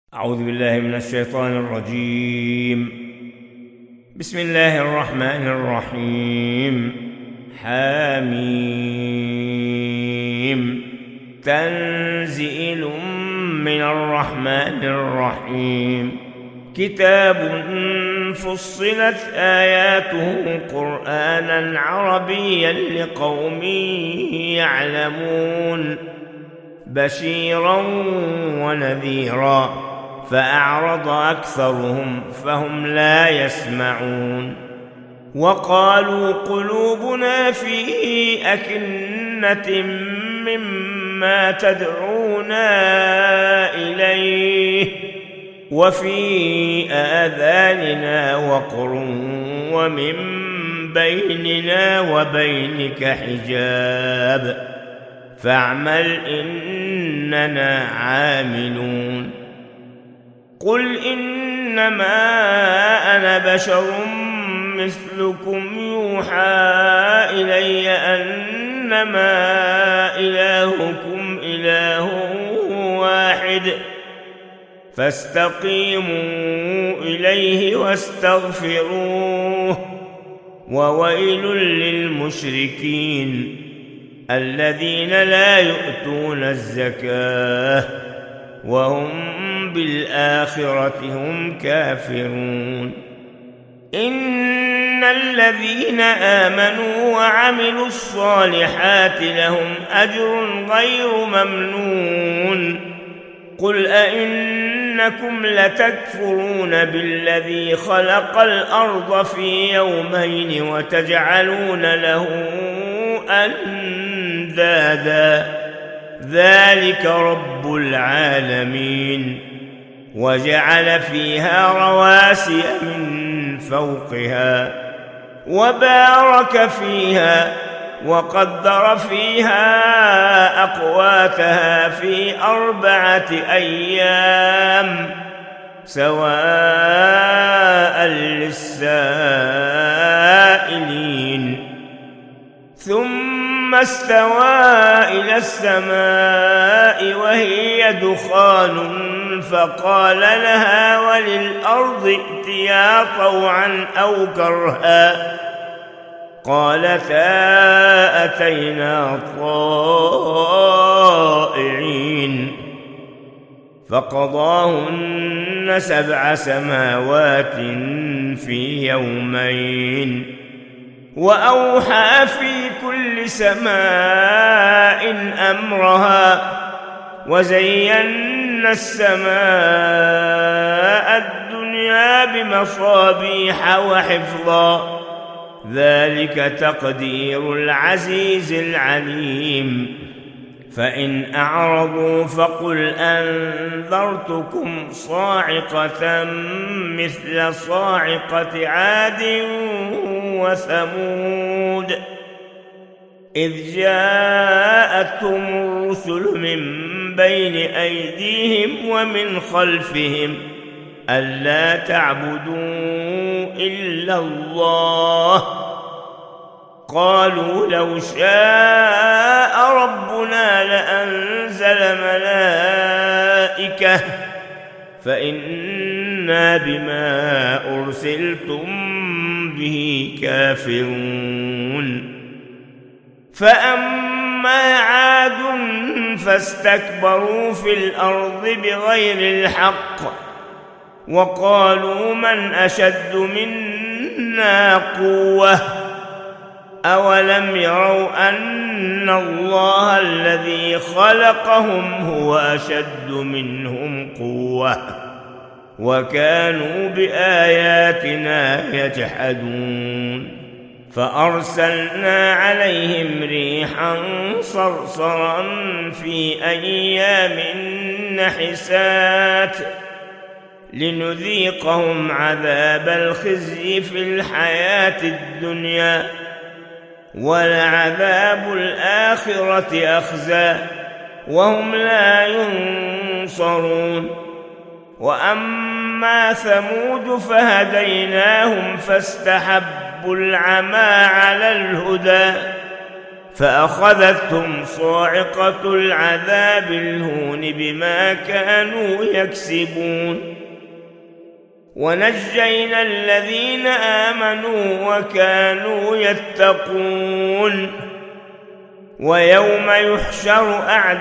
أعوذ بالله من الشيطان الرجيم. بسم الله الرحمن الرحيم. حميم. تنزيل من الرحمن الرحيم. كتاب فصلت آياته قرآنا عربيا لقوم يعلمون بشيرا ونذيرا فأعرض أكثرهم فهم لا يسمعون. وقالوا قلوبنا في أكنة مما تدعونا إليه وفي آذاننا وقر ومن بيننا وبينك حجاب فاعمل إننا عاملون. قل إنما أنا بشر مثلكم يوحى إلي أنما إلهكم إله واحد فاستقيموا إليه واستغفروه وويل للمشركين الذين لا يؤتون الزكاة وهم بالآخرة هم كافرون. إن الذين آمنوا وعملوا الصالحات لهم أجر غير ممنون. قل أئنكم لتكفرون بالذي خلق الأرض في يومين وتجعلون له أندادا ذلك رب العالمين. وجعل فيها رواسي من فوقها وبارك فيها وقدر فيها أقواتها في 4 أيام سواء للسائلين. ثم استوى إلى السماء وهي دخان فقال لها وللأرض ائتيا طوعا أو كرها قالتا أتينا طائعين. فقضاهن 7 سماوات في يومين وأوحى في كل سماء أمرها وزينا السماء الدنيا بمصابيح وحفظا ذلك تقدير العزيز العليم. فإن أعرضوا فقل أنذرتكم صاعقة مثل صاعقة عاد وثمود إذ جاءتهم الرسل من بين أيديهم ومن خلفهم ألا تعبدوا إلا الله قالوا لو شاء ربنا لأنزل ملائكة فإنا بما أرسلتم به كافرون. فأما عاد فاستكبروا في الأرض بغير الحق وقالوا من أشد منا قوة أولم يروا أن الله الذي خلقهم هو أشد منهم قوة وكانوا بآياتنا يجحدون. فأرسلنا عليهم ريحا صرصرا في أيام نحسات لنذيقهم عذاب الخزي في الحياة الدنيا ولعذاب الآخرة أخزى وهم لا ينصرون. وأما ثمود فهديناهم فاستحبوا العمى على الهدى فأخذتهم صاعقة العذاب الهون بما كانوا يكسبون ونجينا الذين آمنوا وكانوا يتقون ويوم يحشر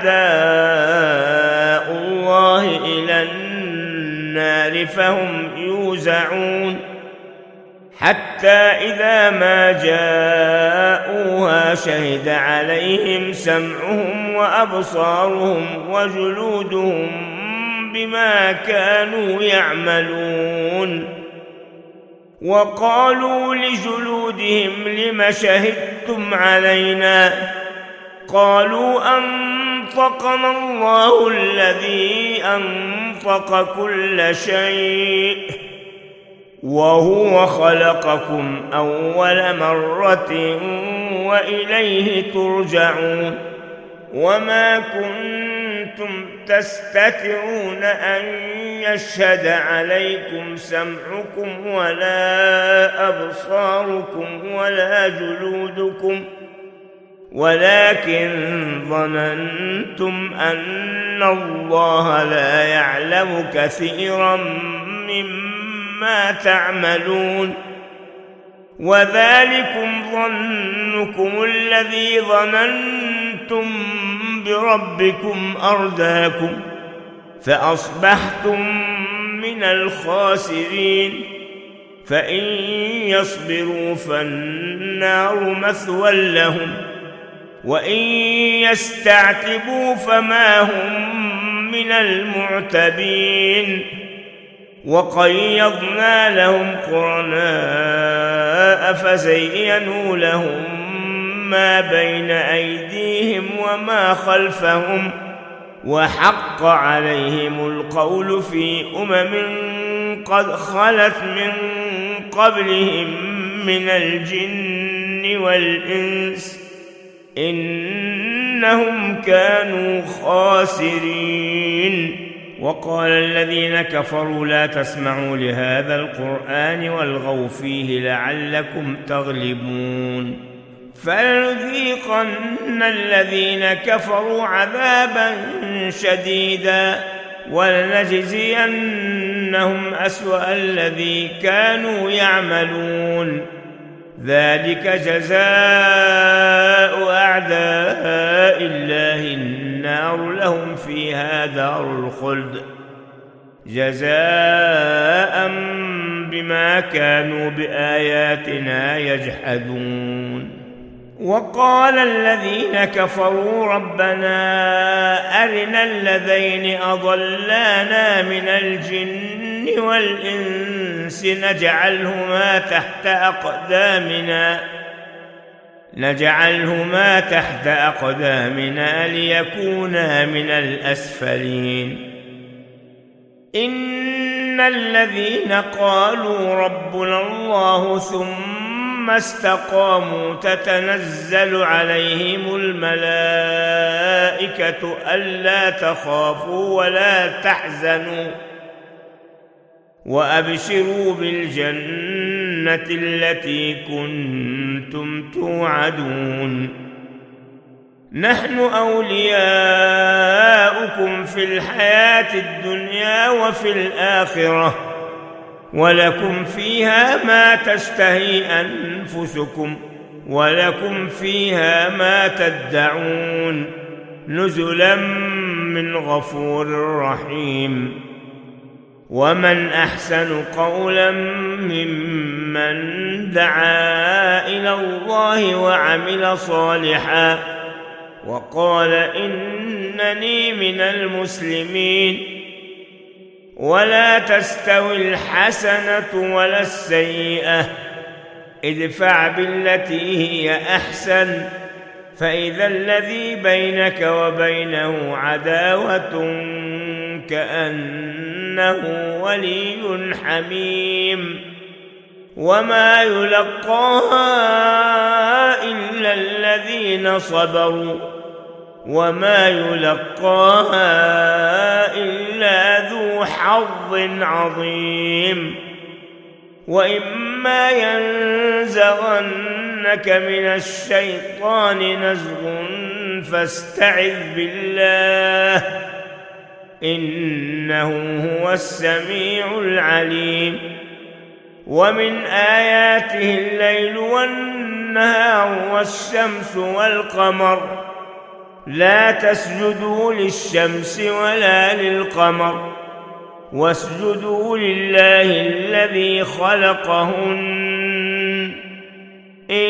أعداء الله إلى النار فهم يوزعون حتى إذا ما جاءوها شهد عليهم سمعهم وأبصارهم وجلودهم بما كانوا يعملون وقالوا لجلودهم لم شهدتم علينا قالوا أنطقنا الله الذي أنطق كل شيء وهو خلقكم أول مرة وإليه ترجعون وما كنتم تستترون أن يشهد عليكم سمعكم ولا أبصاركم ولا جلودكم ولكن ظننتم أن الله لا يعلم كثيرا مما تعملون وذلكم ظنكم الذي ظننتم بربكم أرداكم فأصبحتم من الخاسرين فإن يصبروا فالنار مثوى لهم وإن يستعتبوا فما هم من المعتبين وقيضنا لهم قرناء فزينوا لهم ما بين أيديهم وما خلفهم وحق عليهم القول في قد خلت من قبلهم من الجن والإنس إنهم كانوا خاسرين وقال الذين كفروا لا تسمعوا لهذا القرآن والغوا فيه لعلكم تغلبون فلنذيقن الذين كفروا عذابا شديدا ولنجزينهم أسوأ الذي كانوا يعملون ذلك جزاء أعداء الله النار لهم فيها دار الخلد جزاء بما كانوا بآياتنا يجحدون وقال الذين كفروا ربنا أرنا الذين أضلانا من الجن والإنس نجعلهما تحت أقدامنا ليكونا من الأسفلين إن الذين قالوا ربنا الله ثم استقاموا تتنزل عليهم الملائكة ألا تخافوا ولا تحزنوا وأبشروا بالجنة التي كنتم توعدون نحن أولياؤكم في الحياة الدنيا وفي الآخرة ولكم فيها ما تشتهي أنفسكم ولكم فيها ما تدعون نزلا من غفور رحيم ومن أحسن قولا ممن دعا إلى الله وعمل صالحا وقال إنني من المسلمين ولا تستوي الحسنة ولا السيئة ادفع بالتي هي أحسن فإذا الذي بينك وبينه عداوة كأنه ولي حميم وما يلقاها إلا الذين صبروا وما يلقاها إلا ذو حظ عظيم وإما ينزغنك من الشيطان نزغ فاستعذ بالله إنه هو السميع العليم. ومن آياته الليل والنهار والشمس والقمر لا تسجدوا للشمس ولا للقمر واسجدوا لله الذي خلقهن إن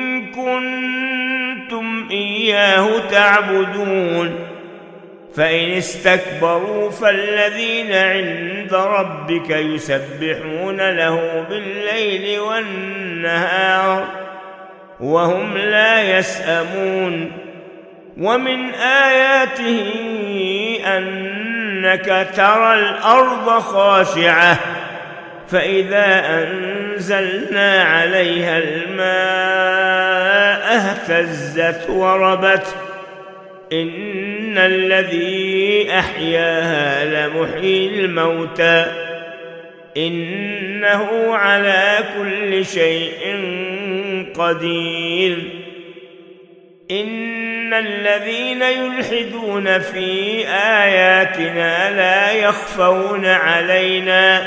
كنتم إياه تعبدون. فإن استكبروا فالذين عند ربك يسبحون له بالليل والنهار وهم لا يسأمون. ومن آياته أنك ترى الأرض خاشعة فإذا أنزلنا عليها الماء اهتزت وربت إن الذي أحياها لمحيي الموتى إنه على كل شيء قدير. إن الذين يلحدون في آياتنا لا يخفون علينا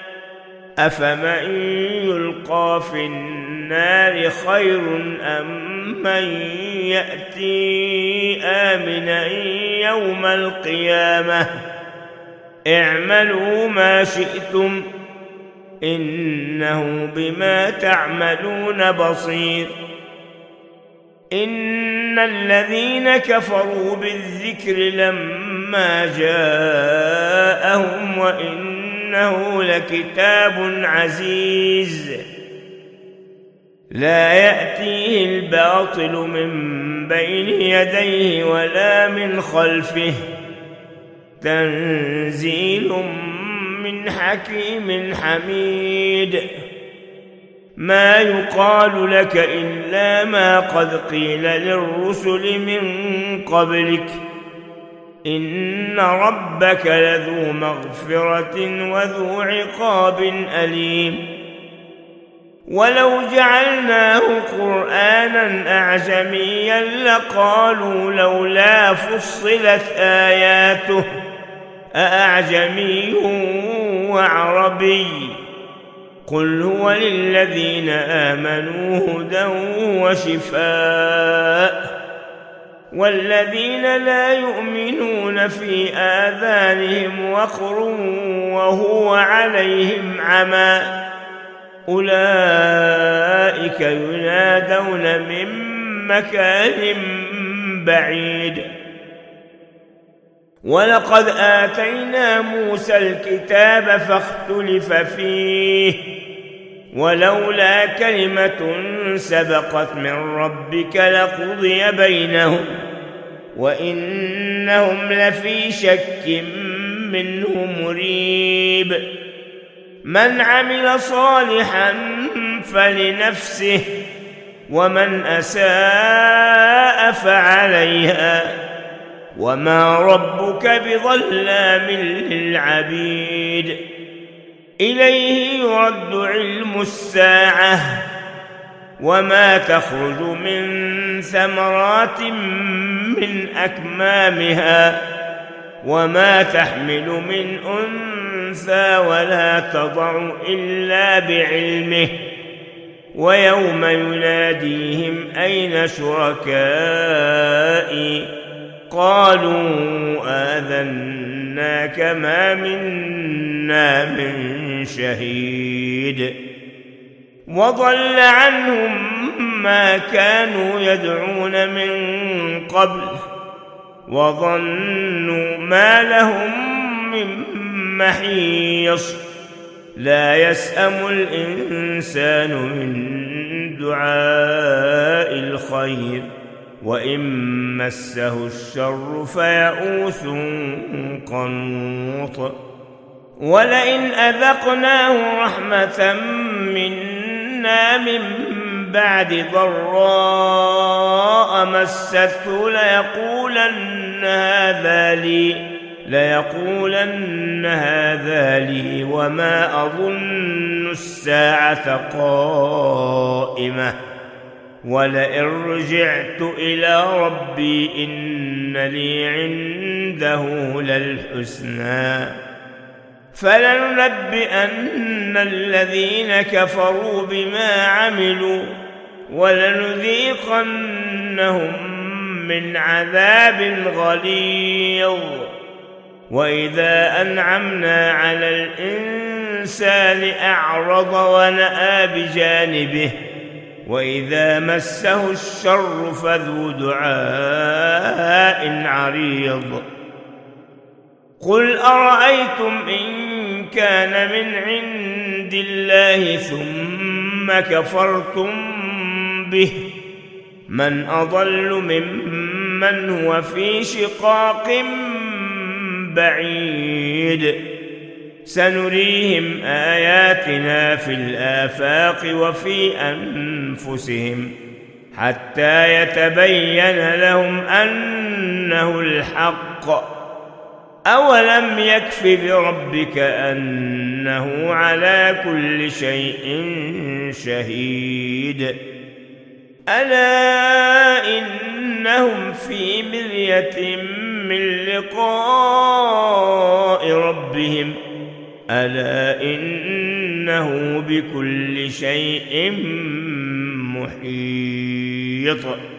أفمن يلقى في النار خير أم من يأتي آمنا يوم القيامة اعملوا ما شئتم إنه بما تعملون بصير. إن الذين كفروا بالذكر لما جاءهم وإنه لكتاب عزيز لا يأتيه الباطل من بين يديه ولا من خلفه تنزيل من حكيم حميد. ما يقال لك إلا ما قد قيل للرسل من قبلك إن ربك لذو مغفرة وذو عقاب أليم. ولو جعلناه قرآنا أعجميا لقالوا لولا فصلت آياته أأعجمي وعربي قل هو للذين آمنوا هدى وشفاء والذين لا يؤمنون في آذانهم وقر وهو عليهم عمى أولئك ينادون من مكان بعيد. ولقد آتينا موسى الكتاب فاختلف فيه ولولا كلمة سبقت من ربك لقضي بينهم وإنهم لفي شك منه مريب. من عمل صالحا فلنفسه ومن أساء فعليها وما ربك بظلام للعبيد. إليه يرد علم الساعة وما تخرج من ثمرات من أكمامها وما تحمل من أنثى ولا تضع إلا بعلمه ويوم يناديهم أين شركائي قالوا آذناك ما منا من شهيد. وضل عنهم ما كانوا يدعون من قبل وظنوا ما لهم من محيص. لا يسأم الإنسان من دعاء الخير وإن مسه الشر فيئوس قنوط. ولئن أذقناه رحمة منا من بعد ضراء مسته ليقولن ليقولن هذا لي وما أظن الساعة قائمة ولئن رجعت إلى ربي إن لي عنده للحسنى فلننبئن الذين كفروا بما عملوا ولنذيقنهم من عذاب غليظ وإذا أنعمنا على الإنسان أعرض ونأى بجانبه وإذا مسه الشر فذو دعاء عريض قل أرأيتم إن كان من عند الله ثم كفرتم به من أضل ممن هو في شقاق بعيد سنريهم آياتنا في الآفاق وفي أنفسهم حتى يتبين لهم أنه الحق أولم يكف بربك أنه على كل شيء شهيد ألا إنهم في مرية من لقاء ربهم ألا إنه بكل شيء محيط